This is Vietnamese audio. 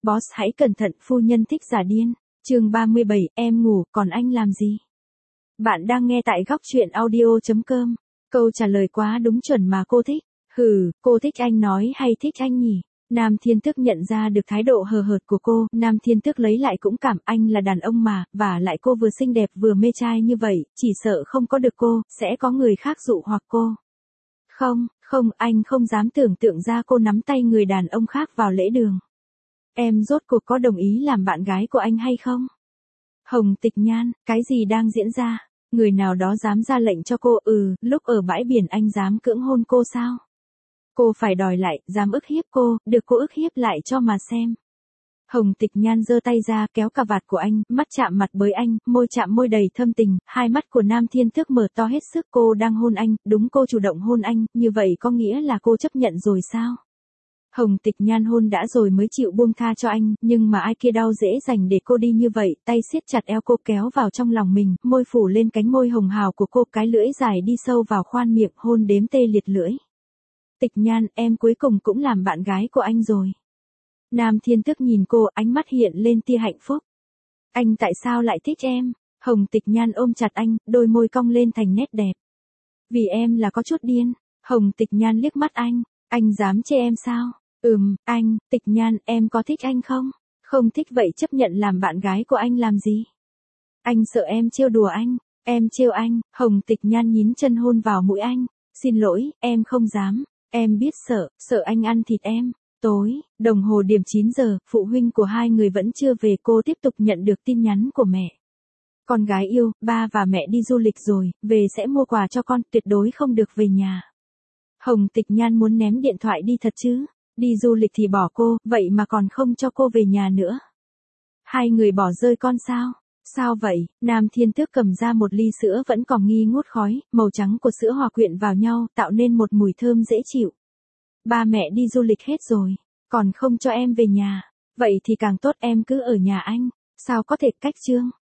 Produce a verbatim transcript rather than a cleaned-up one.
Boss hãy cẩn thận, phu nhân thích giả điên. Chương ba mươi bảy, em ngủ, còn anh làm gì? Bạn đang nghe tại góc truyện audio chấm com. Câu trả lời quá đúng chuẩn mà cô thích. Hừ, cô thích anh nói hay thích anh nhỉ? Nam Thiên Tước nhận ra được thái độ hờ hợt của cô, Nam Thiên Tước lấy lại cũng cảm anh là đàn ông mà, và lại cô vừa xinh đẹp vừa mê trai như vậy, chỉ sợ không có được cô, sẽ có người khác dụ hoặc cô. Không, không, anh không dám tưởng tượng ra cô nắm tay người đàn ông khác vào lễ đường. Em rốt cuộc có đồng ý làm bạn gái của anh hay không? Hồng Tịch Nhan, cái gì đang diễn ra? Người nào đó dám ra lệnh cho cô? Ừ, lúc ở bãi biển anh dám cưỡng hôn cô sao? Cô phải đòi lại, dám ức hiếp cô, được cô ức hiếp lại cho mà xem. Hồng Tịch Nhan giơ tay ra kéo cà vạt của anh, mắt chạm mặt với anh, môi chạm môi đầy thâm tình, hai mắt của Nam Thiên Tước mở to hết sức. Cô đang hôn anh, đúng, cô chủ động hôn anh, như vậy có nghĩa là cô chấp nhận rồi sao? Hồng Tịch Nhan hôn đã rồi mới chịu buông tha cho anh, nhưng mà ai kia đau dễ dành để cô đi như vậy, tay siết chặt eo cô kéo vào trong lòng mình, môi phủ lên cánh môi hồng hào của cô, cái lưỡi dài đi sâu vào khoan miệng, hôn đếm tê liệt lưỡi. Tịch Nhan, em cuối cùng cũng làm bạn gái của anh rồi. Nam Thiên Tước nhìn cô, ánh mắt hiện lên tia hạnh phúc. Anh tại sao lại thích em? Hồng Tịch Nhan ôm chặt anh, đôi môi cong lên thành nét đẹp. Vì em là có chút điên. Hồng Tịch Nhan liếc mắt anh, anh dám chê em sao? Ừm, anh, Tịch Nhan, em có thích anh không? Không thích vậy chấp nhận làm bạn gái của anh làm gì? Anh sợ em trêu đùa anh, em trêu anh. Hồng Tịch Nhan nhín chân hôn vào mũi anh. Xin lỗi, em không dám, em biết sợ, sợ anh ăn thịt em. Tối, đồng hồ điểm chín giờ, phụ huynh của hai người vẫn chưa về, cô tiếp tục nhận được tin nhắn của mẹ. Con gái yêu, ba và mẹ đi du lịch rồi, về sẽ mua quà cho con, tuyệt đối không được về nhà. Hồng Tịch Nhan muốn ném điện thoại đi thật chứ, đi du lịch thì bỏ cô, vậy mà còn không cho cô về nhà nữa. Hai người bỏ rơi con sao? Sao vậy? Nam Thiên Tước cầm ra một ly sữa vẫn còn nghi ngút khói, màu trắng của sữa hòa quyện vào nhau, tạo nên một mùi thơm dễ chịu. Ba mẹ đi du lịch hết rồi, còn không cho em về nhà. Vậy thì càng tốt, em cứ ở nhà anh. Sao có thể, cách chương.